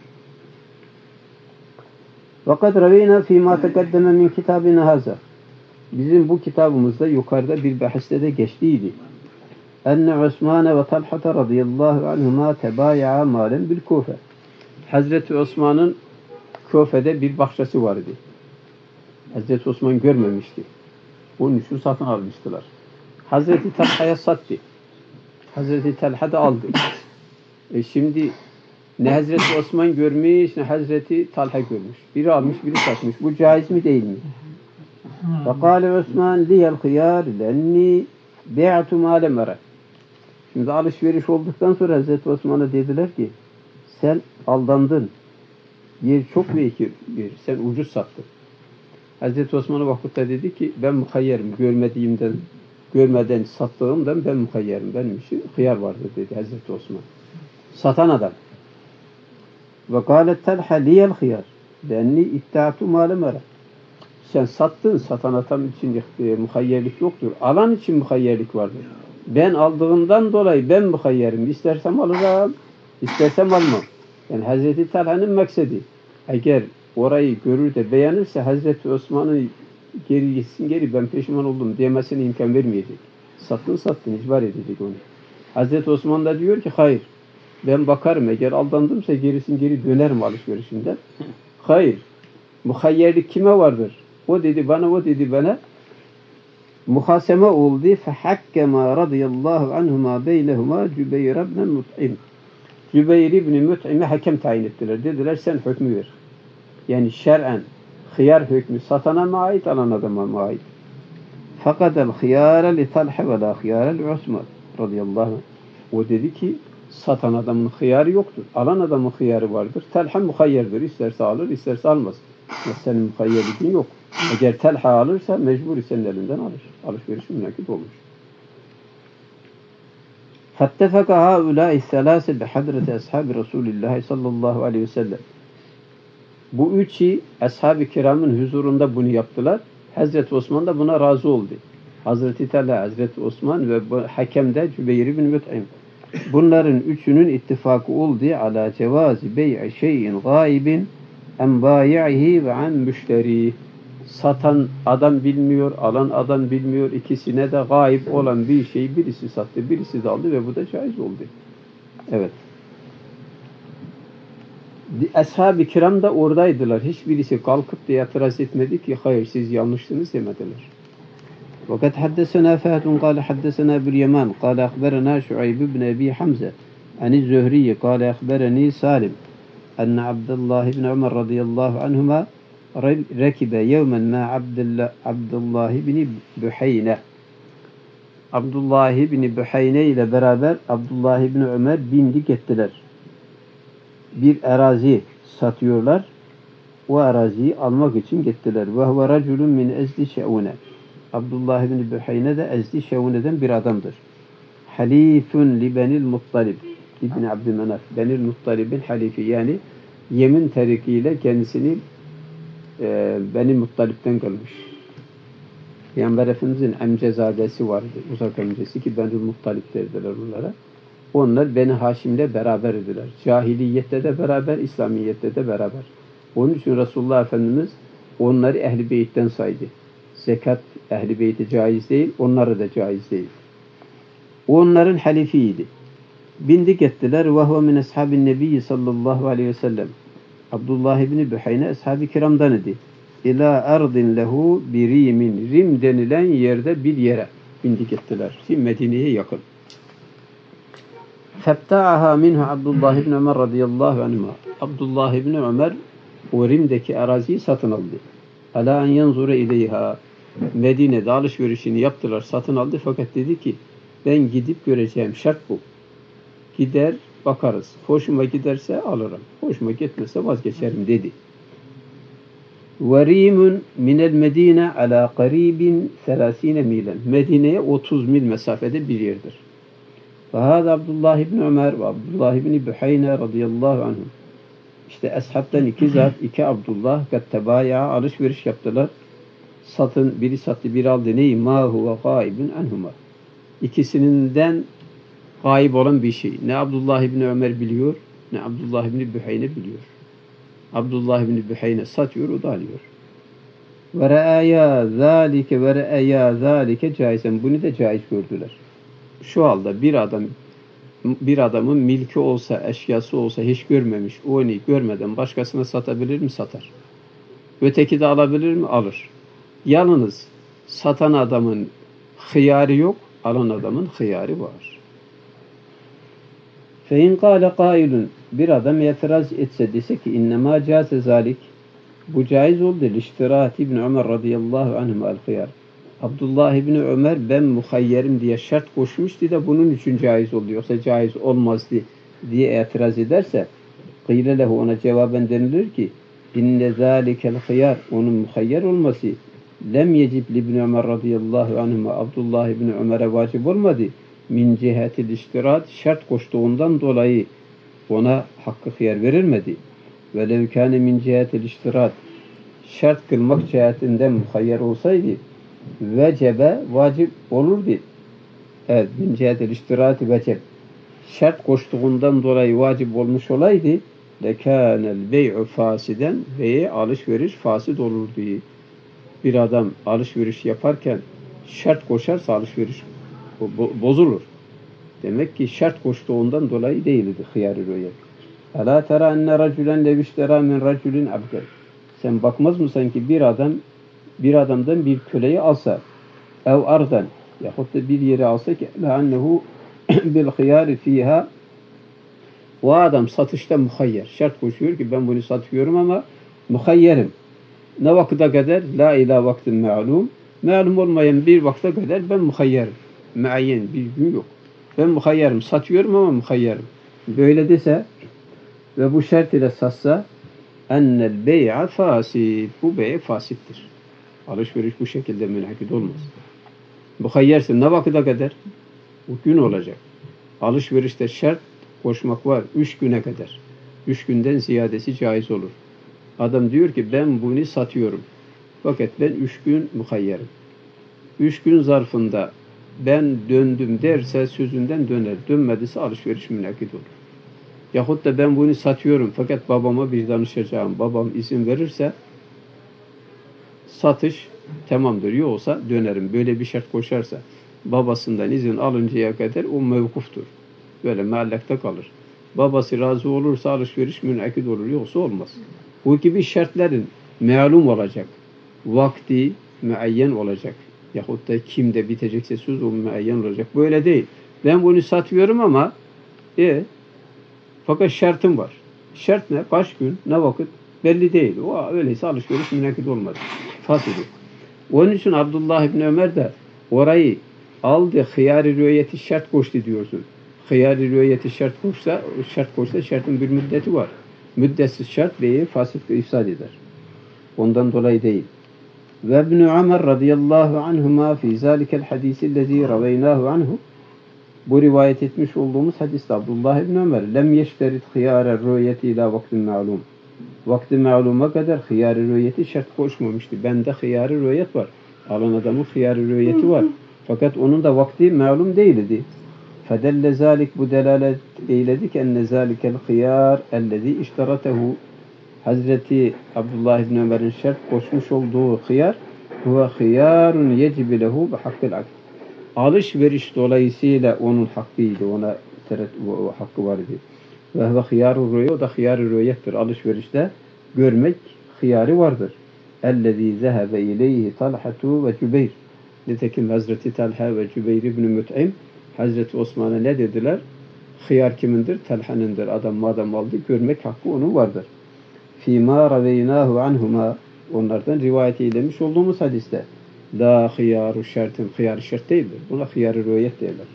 وَقَدْ رَوَيْنَا فِي مَا تَقَدَّمَ مِنْ كِتَابِنَا هَذَا. Bizim bu kitabımızda yukarıda bir bahiste de geçtiydi. Enne Osman ve Talha radıyallahu anhuma tebaya'a malen bil Kufe. Hazreti Osman'ın Kufe'de bir bahçesi vardı. Hazreti Osman görmemişti. Onun için satın almıştılar. Hazreti Talha'ya sattı. Hazreti Talha da aldı. Şimdi ne Hazreti Osman görmüş ne Hazreti Talha görmüş. Biri almış biri satmış. Bu caiz mi değil mi? Fakale Osman liyel hıyar lenni bi'atu ma lem ara. Şimdi alışveriş olduktan sonra Hazreti Osman'a dediler ki sen aldandın. Yer çok büyük bir. Sen ucuz sattın. Hazreti Osman'a vakitte dedi ki ben muhayyerim. Görmeden sattığımdan ben muhayyerim. Benim için hıyar vardır dedi Hazreti Osman. Satan adam. Ve kâlet Talha liyel hıyar lenni iddiatu ma lem ara. Sen sattın, satan adam için muhayyerlik yoktur. Alan için muhayyerlik vardır. Ben aldığımdan dolayı ben muhayyerim. İstersem alırım, istersem almam. Yani Hazreti Talha'nın maksedi. Eğer orayı görür de beğenirse Hazreti Osman'ı geri gitsin geri ben pişman oldum demesine imkan vermeyecek. Sattın, icbar edecek onu. Hazreti Osman da diyor ki hayır. Ben bakarım eğer aldandımsa geri dönerim alışverişinden. Hayır. Muhayyerlik kime vardır? O dedi bana. Muhaseme oldu. Fehakkema radıyallahu anhuma beynehuma Cübeyr ibn Mut'im. Cübeyr ibn Mut'im'e hakem tayin ettiler. Dediler sen hükmü ver. Yani şer'en hıyar hükmü satana mı ait, alan adama mı ait? Fakadel hıyara li Talha ve la hıyara li Osman radıyallahu anh. O dedi ki satan adamın hıyarı yoktur. Alan adamın hıyarı vardır. Telha muhayyerdir. İsterse alır, isterse almaz. Senin muhayyerliğin yok. Eğer telha alırsa mecbur senin elinden alır. Alışveriş münakit olmuş. Fattefaka haulâi selâse bihadreti ashabi Resulillah sallallahu aleyhi ve sellem. Bu üçü ashab-ı kiramın huzurunda bunu yaptılar. Hazreti Osman da buna razı oldu. Hazreti Talha, Hazreti Osman ve hakem de Cübeyr bin Müt'im. Bunların üçünün ittifakı oldu ala cevazi bey'i şeyin gaibin en bâyi'ihi ve an müşteri. Satan adam bilmiyor, alan adam bilmiyor. İkisine de gayb olan bir şeyi birisi sattı, birisi de aldı ve bu da caiz oldu. Evet. Ashab-ı kiram da oradaydılar. Hiçbirisi kalkıp da itiraz etmedi ki hayır siz yanlışsınız demediler. وقد حدثنا فهد قال حدثنا أبو اليمان قال أخبرنا شعيب بن أبي حمزة عن الزهري قال أخبرني سالم أن عبد الله بن عمر رضي الله عنهما ركب يوما مع عبد الله بن بحينة. Abdullah bin Büheyne ile beraber Abdullah bin Ömer bindik ettiler. Bir arazi satıyorlar. O araziyi almak için gittiler. Ve huve raculun min ezdi şe'une. Abdullah bin Büheyne de ezdi şe'une'den bir adamdır. Halifun li benil Muttalib. İbn Abdümenaf. Benil Muttalib'in halifi. Yani yemin terikiyle kendisini Beni Muttalib'den kalmış. Peygamber Efendimiz'in amcazadesi vardı. Uzak amcası ki Beni Muttalib derdiler onlara. Onlar Beni Haşim'le beraber idiler. Cahiliyette de beraber, İslamiyette de beraber. Onun için Resulullah Efendimiz onları Ehl-i Beyt'ten saydı. Zekat Ehl-i Beyt'e caiz değil, onlara da caiz değil. Onların halifiydi. Bindik ettiler. Ve huve min ashabin nebiyyi sallallahu aleyhi ve sellem. Abdullah ibn Büheyne ashab-ı kiramdan idi. İlâ ardin lehu bir Rim'in. Rim denilen yerde bir yere bindik ettiler. Şimdi Medine'ye yakın. Fetta'aha minhu Abdullah ibn Ömer radıyallahu anhuma. Abdullah ibn Ömer o Rim'deki araziyi satın aldı. Alâ en yanzure ileyha. Medine'de alışverişini yaptılar, satın aldı. Fakat dedi ki ben gidip göreceğim, şart bu. Gider bakarız. Hoşuma giderse alırım. Hoşuma gitmezse vazgeçerim dedi. وَرِيمٌ مِنَ الْمَد۪ينَ عَلَى قَر۪يبٍ 30 milen. Medine'ye 30 mil mesafede bir yerdir. فَهَذَا Abdullah ibn Ömer ve Abdullah ibn Büheyne radıyallahu anhum. İşte ashabtan iki zat, iki Abdullah gattebaya alışveriş yaptılar. Satın, biri sattı, biri aldı. Ney? مَا هُوَ غَائِبٌ anhuma. İkisinden gayb olan bir şey. Ne Abdullah ibn Ömer biliyor, ne Abdullah ibn Büheyne biliyor. Abdullah ibn Büheyne satıyor, o da alıyor. Ve re'aya zâlike caizen. Bunu da caiz gördüler. Şu halde bir adamın milki olsa, eşyası olsa hiç görmemiş, onu görmeden başkasına satabilir mi? Satar. Öteki de alabilir mi? Alır. Yalnız satan adamın hıyarı yok, alan adamın hıyarı var. Fein kâle kâilun, bir adam itiraz etse dese ki innemâ câse zâlik, bu caiz oldu. Liştirat İbn Ömer radıyallahu anhum el-hıyar. Abdullah İbni Ömer ben muhayyerim diye şart koşmuştu da bunun için caiz oldu. Yoksa caiz olmazdı diye itiraz ederse kıyle lehu, ona cevaben denilir ki inne zâlikel hıyar, onun muhayyer olması lem yecib İbn Ömer radıyallahu anhum, Abdullah İbni Ömer'e vacip olmadı. Min cihetil iştirat, şart koştuğundan dolayı ona hakkı hıyar verilmedi. Ve levkâne min cihetil iştirat, şart kılmak cihetinden muhayyer olsaydı vecebe, vacip olurdu. Evet, min cihetil iştirati veceb, şart koştuğundan dolayı vacip olmuş olaydı lekânel bey'u fasiden, ve alışveriş fasid olurdu. Bir adam alışveriş yaparken şart koşarsa alışveriş bozulur. Demek ki şart koştuğundan dolayı değildi hıyar-ı rüyet. Alâ tera enne racülen levişterâ min racülin abden. Sen bakmaz mısın ki bir adamdan bir köleyi alsa, ev ardan, yahut da bir yeri alsa ki leannehu bil hıyâri fîhâ, o adam satışta muhayyer. Şart koşuyor ki ben bunu satıyorum ama muhayyerim. Ne vakıda kadar? La ilâ vaktin ma'lum. Ma'lum olmayan bir vakte kadar ben muhayyerim. Muayyen bir gün yok. Ben muhayyarım. Satıyorum ama muhayyarım. Böyle dese ve bu şart ile satsa ennel bey'a fasid. Bu bey fasittir. Alışveriş bu şekilde münakit olmaz. Muhayyersin. Ne vakıda kadar? Bu gün olacak. Alışverişte şart koşmak var. 3 güne kadar. 3 günden ziyadesi caiz olur. Adam diyor ki ben bunu satıyorum. Fakat ben 3 gün muhayyerim. 3 gün zarfında ben döndüm derse sözünden döner. Dönmediyse alışveriş münakit olur. Yahut da ben bunu satıyorum fakat babama bir danışacağım. Babam izin verirse satış tamamdır. Yoksa dönerim. Böyle bir şart koşarsa babasından izin alıncaya kadar o mevkuftur. Böyle muallakta kalır. Babası razı olursa alışveriş münakit olur. Yoksa olmaz. Bu gibi şartların malum olacak. Vakti müeyyen olacak. Yahut da kimde bitecekse söz o müeyyen olacak. Böyle değil. Ben bunu satıyorum ama fakat şartım var. Şart ne? Kaç gün? Ne vakit? Belli değil. O öyleyse alışveriş münakit olmaz. Fasıdır. Onun için Abdullah İbni Ömer de orayı aldı, hıyar-ı rüyeti şart koştu diyorsun. Hıyar-ı rüyeti şart koşsa şartın bir müddeti var. Müddetsiz şart beyi fasık ve ifsad eder. Ondan dolayı değil. Ve İbn-i Ömer radıyallahu anhuma fi zâlikel hadîsillezî raveynâhu anhu bu rivayet etmiş olduğumuz hadiste Abdullah İbni Ömer lem yeşterit hıyar-ı rüyeti ila vaktin ma'lum. Vakti ma'luma kadar hıyar-ı rüyeti şart koşmamıştı. Bende hıyar-ı rüyet var. Alan adamın hıyar-ı rüyeti var. Fakat onun da vakti ma'lum değildi. Fedelle zalik bu delalet eyledik enne zalikel hıyar ellezî işteratehu Hazreti Abdullah İbni Ömer'in şart koşmuş olduğu hıyar huve hıyarun yecibi lehu bi hakkil akd. Alışveriş dolayısıyla onun hakkıydı. Ona o hakkı vardı. Ve hıyar-ı rüye o da hıyar-ı rüyettir. Alışverişte görmek hıyarı vardır. Ellezî zehebe ileyhi Talhatu ve Cübeyr. Nitekim Hazreti Talha ve Cübeyr İbni Müt'im Hazreti Osman'a ne dediler? Hıyar kimindir? Talha'nındır. Adam madem aldı görmek hakkı onun vardır. Fîmâ raveynâhu anhuma onlardan rivayet eylemiş olduğumuz hadiste. La hıyâru şertin. Hıyar şert değildir. Buna hıyar-ı rüyet derler.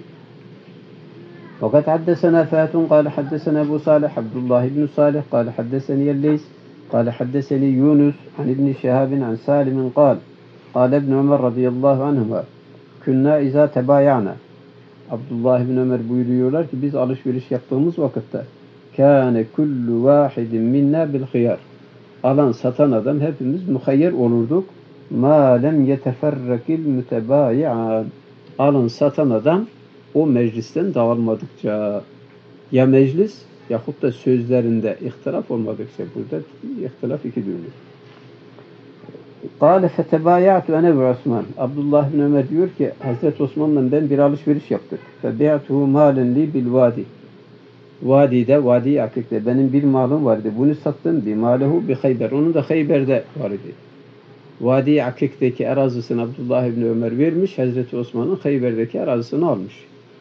وقد حدثنا فات قال حدثنا أبو صالح عبد الله بن صالح قال حدثني الليث قال حدثني يونس عن ابن شهاب عن سالم قال ابن عمر رضي الله عنهما كنا إذا تبايعنا Abdullah ibn Ömer buyuruyorlar ki biz alışveriş yaptığımız vakitte kâne kullu vâhidin minna bil hıyar. Alan satan adam hepimiz muhayyer olurduk. Mâ lem yeteferrekil mütebâyi'an. Alan satan adam o meclisten dağılmadıkça ya meclis yahut da sözlerinde ihtilaf olmadıkça burada ihtilaf iki türlü. Kâle fetebâyâtu ene ve Osman. Abdullah bin Ömer diyor ki Hazreti Osman'la ben bir alışveriş yaptık. Febe'tuhu mâlen li bil vâdi. Vadi Akik'te benim bir malım vardı. Bunu sattım bi mâlehu bi Hayber. Onun da Hayber'de vardı. Vadi Akik'teki arazisini Abdullah bin Ömer vermiş. Hazreti Osman'ın Hayber'deki arazisini almış.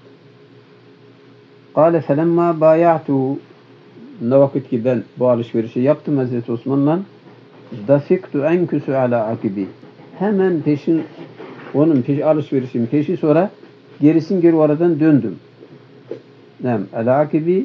Kâle felemma bâya'tuhu. Ne vakit ki ben bu alışverişi yaptım Hazreti Osman'la dafiktu enküsü ala akibi. Hemen onun alışverişin peşi sonra geri oradan döndüm. Ala akibi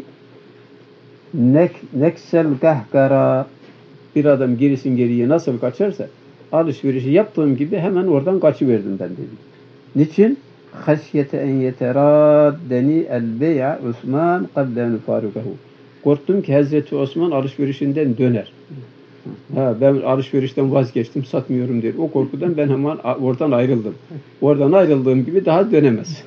neksel kahkara bir adam geriye nasıl kaçarsa alışverişi yaptığım gibi hemen oradan kaçıverdim ben dedim. Niçin? Haşyete en yeteraddeni el bey'a Osman qabla en farukahu. Korktum ki Hazreti Osman alışverişinden döner. Ben alışverişten vazgeçtim, satmıyorum diyor. O korkudan ben hemen oradan ayrıldım. Oradan ayrıldığım gibi daha dönemez.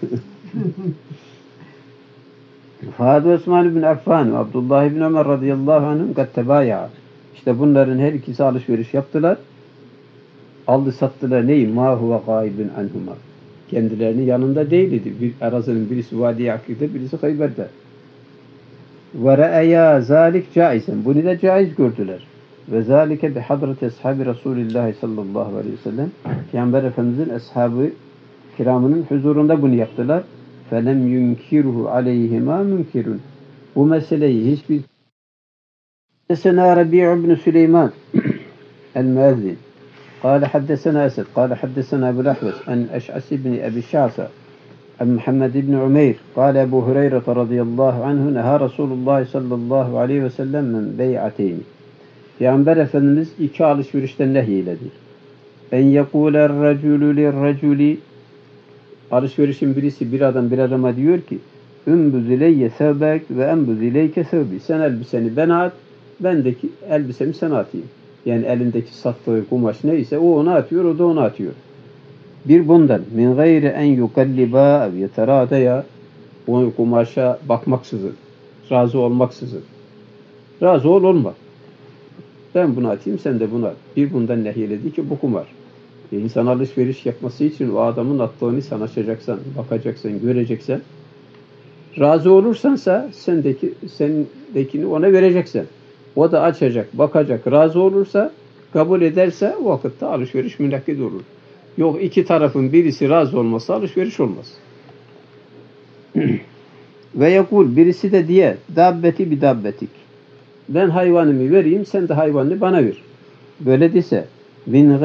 Fâd Osman bin Affan ve Abdullah bin Ömer radıyallahu anhum kad tebâya'a. İşte bunların her ikisi alışveriş yaptılar. Aldı sattılar neyi? Mâ huve gâibin anhuma. Kendilerinin yanında değildi. Bir arazinin birisi Vadi Akik'te, birisi Hayber'de. Ve re'eya zâlik caizen. Bunu da caiz gördüler. Ve zâlike bi hadreti ashabi Resulillah sallallahu aleyhi ve sellem. Peygamber Efendimizin ashabı kiramının huzurunda bunu yaptılar. Felem yunkiruhu aleyhima münkirun. Bu meseleyi hiçbir حدثنا ربيع بن سليمان المؤذن قال حدثنا أسد قال حدثنا أبو الأحوص عن أشعث بن أبي الشعثة عن محمد بن عمير قال أبو هريرة رضي الله عنه نهى رسول الله صلى الله عليه وسلم من bey'ateyni. Peygamber Efendimiz iki alışverişten nehyeyledir. En yekûler racülü lirracülü, alışverişin birisi bir adam bir adama diyor ki ümbüz ileyye sevbek ve embüz ileyke sevbi. Sen elbiseni bana at, bendeki elbisemi sana atayım. Yani elindeki sattığı kumaş neyse o ona atıyor, o da ona atıyor. Bir bundan min gayri en yukalliba ev yeteradaya, o kumaşa bakmaksızın, razı olmaksızın. Razı olma. Ben bunu atayım, sen de bunu at. Bir bundan nehyeledi ki bu kumar. İnsan alışveriş yapması için o adamın attığını sen açacaksan, bakacaksan, göreceksen, razı olursansa sendekini ona vereceksin. O da açacak, bakacak, razı olursa, kabul ederse o vakitte alışveriş münekked olur. Yok iki tarafın birisi razı olmazsa alışveriş olmaz. Ve yekul birisi de diye dabbeti bi dabbetik. Ben hayvanımı vereyim, sen de hayvanını bana ver. Böyle dese min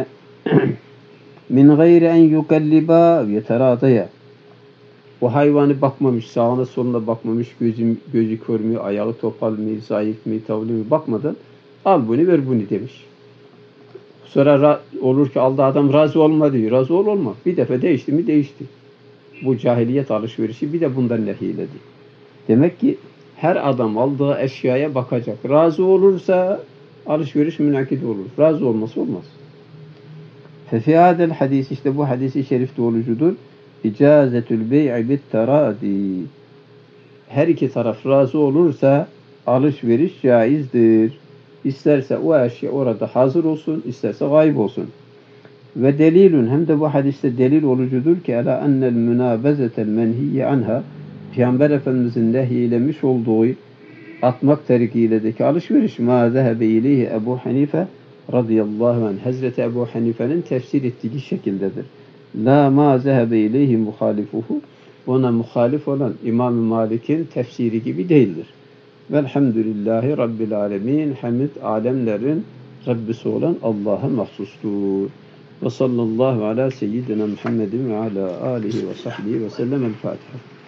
gayri en yukalliba yeteradaya. O hayvanı bakmamış, sağına soluna bakmamış, gözü kör mü, ayağı topal mı, zayıf mı, tavlı mı bakmadan al bunu ver bunu demiş. Sonra olur ki aldı adam razı olma diyor. Razı olma. Bir defa değişti mi değişti. Bu cahiliyet alışverişi bir de bundan nehyeledi. Demek ki her adam aldığı eşyaya bakacak. Razı olursa alışveriş münakid olur. Razı olması olmaz. Fefi hadel hadis, işte bu hadisi şerif doğrucudur. İcazetül bey'i bit teradi. Her iki taraf razı olursa alışveriş caizdir. İsterse o eşya orada hazır olsun, isterse gayb olsun. Ve delilun, hem de bu hadiste delil olucudur ki ala ennel münabezetel menhiyye anha, Peygamber Efendimizin nehyeylemiş olduğu atmak terikiyledeki alışveriş ma zehebe ileyhi Ebu Hanife radıyallahu anh. Hazreti Ebu Hanife'nin tefsir ettiği şekildedir. La ma zehebe ileyhi muhalifuhu, ona muhalif olan İmam-ı Malik'in tefsiri gibi değildir. Velhamdülillahi Rabbil alemin. Hamid alemlerin Rabbisi olan Allah'a mahsustur. Ve sallallahu ala seyyidina Muhammedin ve ala alihi ve sahbihi ve sellem. El Fatiha.